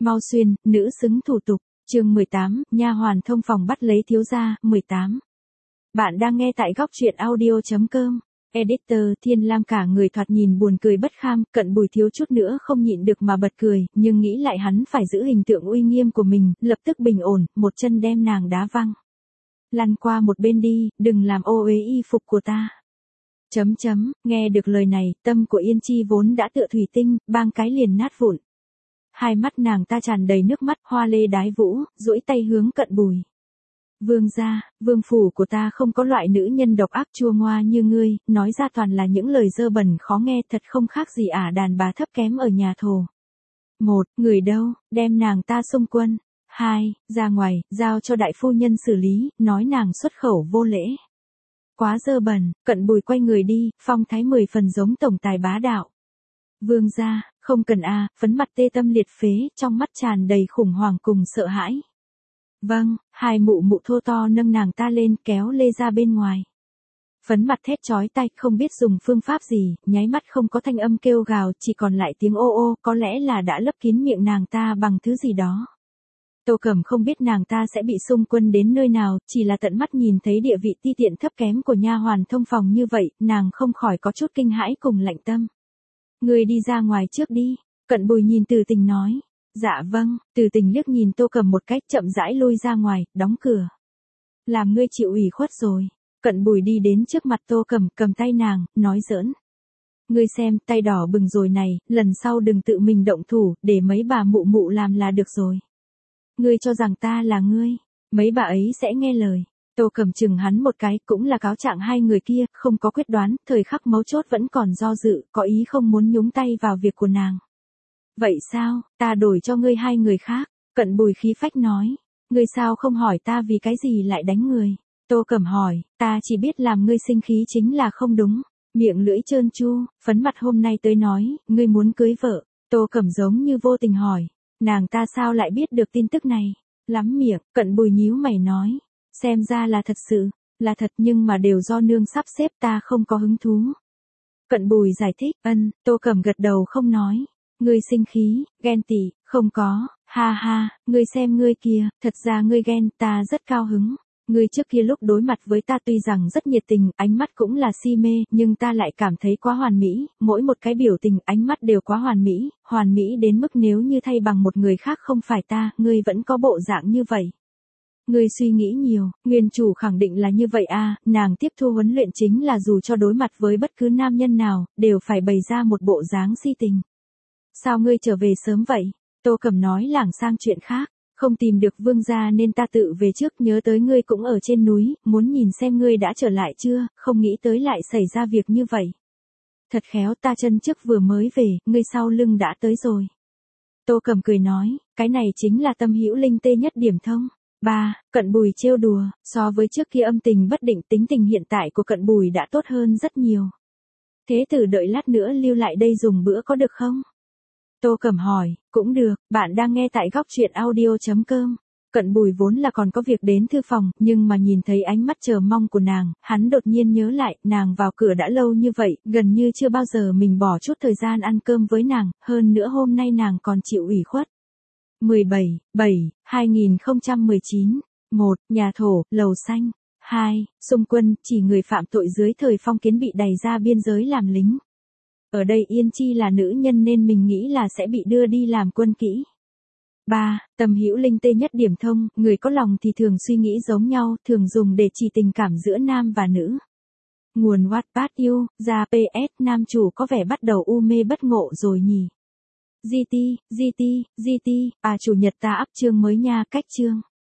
Mau xuyên, nữ xứng thủ tục, chương 18, nha hoàn thông phòng bắt lấy thiếu gia, 18. Bạn đang nghe tại góc truyện audio.com. Editor Thiên Lam cả người thoạt nhìn buồn cười bất kham, Cận Bùi thiếu chút nữa không nhịn được mà bật cười, nhưng nghĩ lại hắn phải giữ hình tượng uy nghiêm của mình, lập tức bình ổn, một chân đem nàng đá văng. Lăn qua một bên đi, đừng làm ô uế y phục của ta. Nghe được lời này, tâm của Yên Chi vốn đã tựa thủy tinh, bang cái liền nát vụn. Hai mắt nàng ta tràn đầy nước mắt, hoa lê đái vũ, duỗi tay hướng Cận Bùi. Vương gia, vương phủ của ta không có loại nữ nhân độc ác chua ngoa như ngươi, nói ra toàn là những lời dơ bẩn khó nghe, thật không khác gì đàn bà thấp kém ở nhà thổ. 1. Người đâu, đem nàng ta xung quân. 2. Ra ngoài, giao cho đại phu nhân xử lý, nói nàng xuất khẩu vô lễ. Quá dơ bẩn. Cận Bùi quay người đi, phong thái 10 phần giống tổng tài bá đạo. Vương gia, không cần phấn mặt tê tâm liệt phế, trong mắt tràn đầy khủng hoảng cùng sợ hãi. Vâng, hai mụ thô to nâng nàng ta lên, kéo lê ra bên ngoài. Phấn mặt thét chói tai, không biết dùng phương pháp gì, nháy mắt không có thanh âm kêu gào, chỉ còn lại tiếng ô ô, có lẽ là đã lấp kín miệng nàng ta bằng thứ gì đó. Tô Cẩm không biết nàng ta sẽ bị xung quân đến nơi nào, chỉ là tận mắt nhìn thấy địa vị ti tiện thấp kém của nha hoàn thông phòng như vậy, nàng không khỏi có chút kinh hãi cùng lạnh tâm. Người đi ra ngoài trước đi, Cận Bùi nhìn Từ Tình nói. Dạ vâng, Từ Tình liếc nhìn Tô Cẩm một cách chậm rãi lui ra ngoài, đóng cửa. Làm ngươi chịu ủy khuất rồi. Cận Bùi đi đến trước mặt Tô Cẩm, cầm tay nàng, nói giỡn. Ngươi xem, tay đỏ bừng rồi này, lần sau đừng tự mình động thủ, để mấy bà mụ làm là được rồi. Ngươi cho rằng ta là ngươi, mấy bà ấy sẽ nghe lời. Tô Cẩm chừng hắn một cái, cũng là cáo trạng hai người kia, không có quyết đoán, thời khắc mấu chốt vẫn còn do dự, có ý không muốn nhúng tay vào việc của nàng. Vậy sao, ta đổi cho ngươi hai người khác, Cận Bùi khí phách nói. Ngươi sao không hỏi ta vì cái gì lại đánh người? Tô Cẩm hỏi, ta chỉ biết làm ngươi sinh khí chính là không đúng. Miệng lưỡi trơn tru, phấn mặt hôm nay tới nói, ngươi muốn cưới vợ. Tô Cẩm giống như vô tình hỏi, nàng ta sao lại biết được tin tức này? Lắm miệng, Cận Bùi nhíu mày nói, xem ra là thật sự, là thật nhưng mà đều do nương sắp xếp, ta không có hứng thú. Cận Bùi giải thích, Tô Cẩm gật đầu không nói. Ngươi sinh khí, ghen tị, không có, ha ha, ngươi xem ngươi kia, thật ra ngươi ghen, ta rất cao hứng. Ngươi trước kia lúc đối mặt với ta tuy rằng rất nhiệt tình, ánh mắt cũng là si mê, nhưng ta lại cảm thấy quá hoàn mỹ, mỗi một cái biểu tình, ánh mắt đều quá hoàn mỹ đến mức nếu như thay bằng một người khác không phải ta, ngươi vẫn có bộ dạng như vậy. Ngươi suy nghĩ nhiều, nguyên chủ khẳng định là như vậy nàng tiếp thu huấn luyện chính là dù cho đối mặt với bất cứ nam nhân nào, đều phải bày ra một bộ dáng si tình. Sao ngươi trở về sớm vậy? Tô Cẩm nói lảng sang chuyện khác, không tìm được vương gia nên ta tự về trước, nhớ tới ngươi cũng ở trên núi, muốn nhìn xem ngươi đã trở lại chưa, không nghĩ tới lại xảy ra việc như vậy. Thật khéo, ta chân trước vừa mới về, ngươi sau lưng đã tới rồi. Tô Cẩm cười nói, cái này chính là tâm hữu linh tê nhất điểm thông. 3. Cận Bùi trêu đùa, so với trước kia âm tình bất định, tính tình hiện tại của Cận Bùi đã tốt hơn rất nhiều. Thế tử đợi lát nữa lưu lại đây dùng bữa có được không? Tô Cẩm hỏi, cũng được, bạn đang nghe tại góc truyện audio.com. Cận Bùi vốn là còn có việc đến thư phòng, nhưng mà nhìn thấy ánh mắt chờ mong của nàng, hắn đột nhiên nhớ lại, nàng vào cửa đã lâu như vậy, gần như chưa bao giờ mình bỏ chút thời gian ăn cơm với nàng, hơn nữa hôm nay nàng còn chịu ủy khuất. 17/7/2019. 1. Nhà thổ, lầu xanh. 2. Xung quân, chỉ người phạm tội dưới thời phong kiến bị đày ra biên giới làm lính. Ở đây Yên Chi là nữ nhân nên mình nghĩ là sẽ bị đưa đi làm quân kỹ. 3. Tâm hữu linh tê nhất điểm thông, người có lòng thì thường suy nghĩ giống nhau, thường dùng để chỉ tình cảm giữa nam và nữ. Nguồn Wattpad yêu, ra PS, nam chủ có vẻ bắt đầu u mê bất ngộ rồi nhỉ. GT, chủ nhật ta up chương mới nha, cách chương.